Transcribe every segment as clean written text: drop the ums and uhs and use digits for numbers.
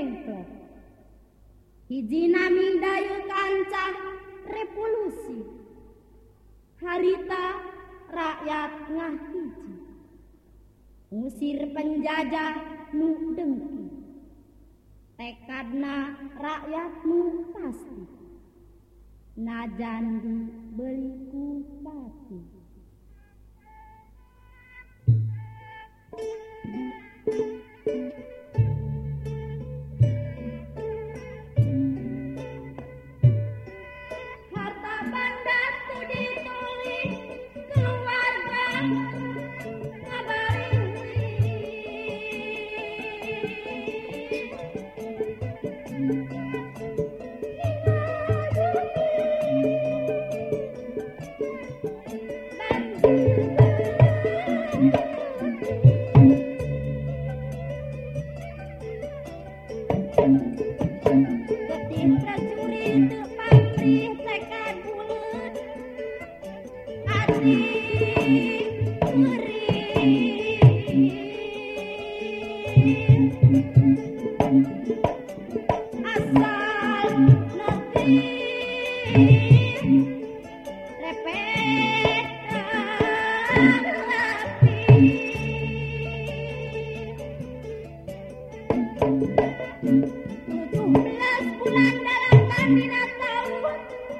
dengklok. Hiji nami dayu kancah revolusi. Harita rakyat ngahiji. Ngusir penjajah nu dengki. Tekadna rakyat nu pasti. Najan dibeli ku pati. Harta banda tu ditulis keluarga Getih prajurit pamrih tekad bulet ati asal ngerti repet hati 17 bulan dalam kabinet tahun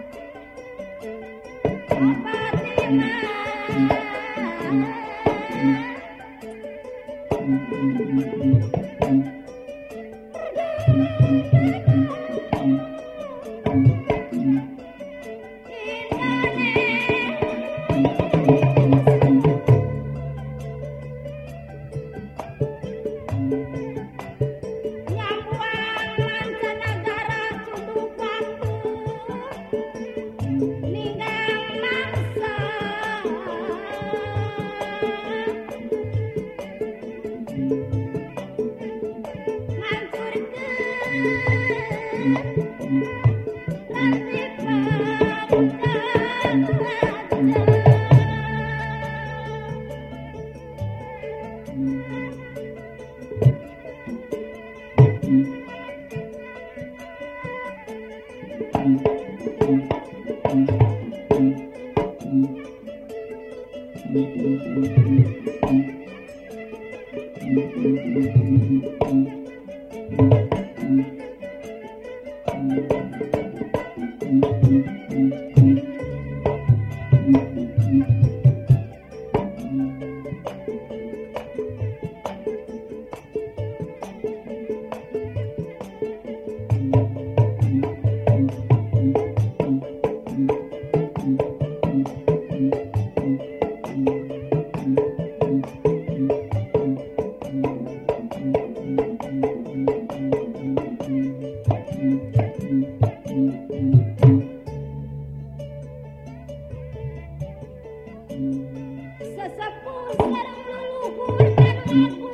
sesepuh sareng leluhur kanu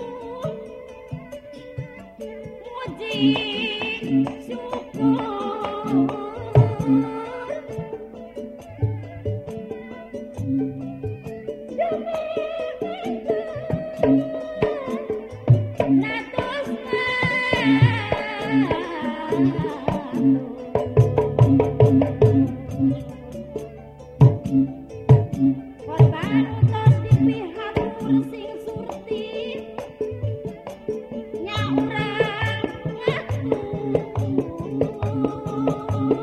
muji syukur korban utos di pihak sing surti nya urang ngaku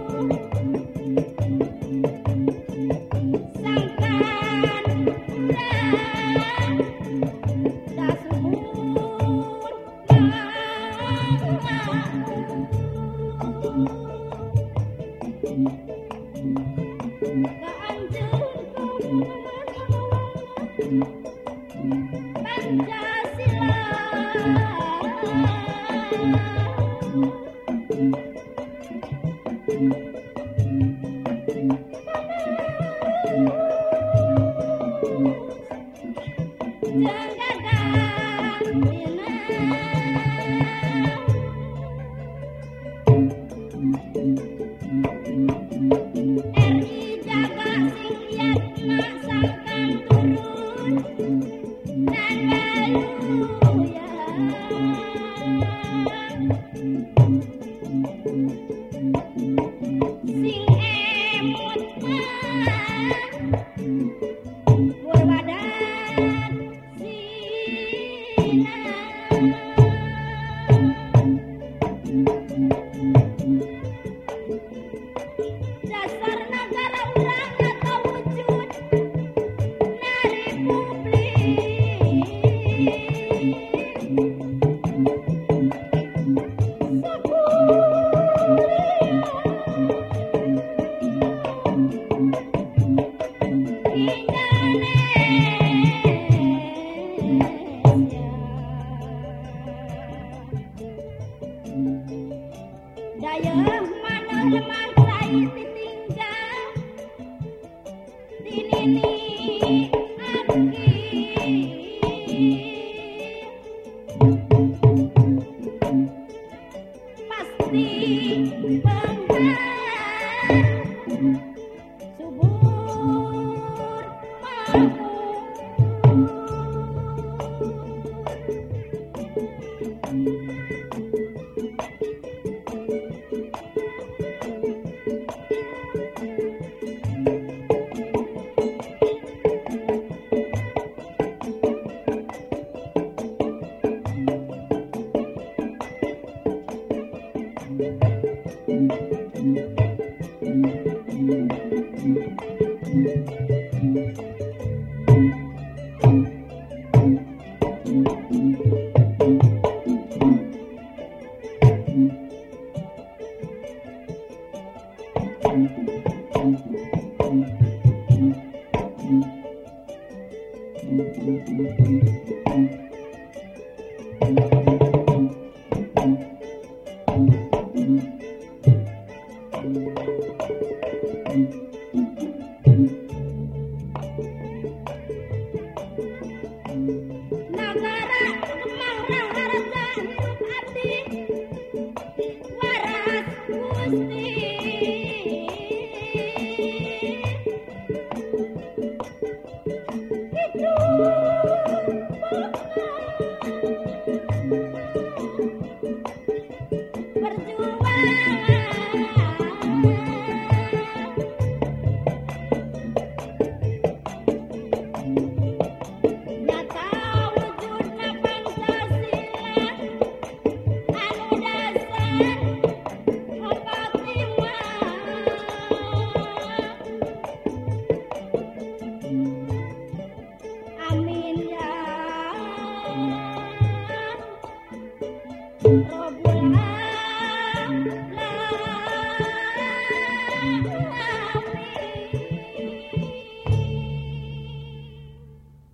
Dayeuh maneh lemah cai ditinggal dinini aki pasti penghar subur mampu Nagara Kemang Raharja hirup abdi waras Gusti hidup nyata wujudna Pancasila anu dasar Khotimah amin ya Rabbul alamin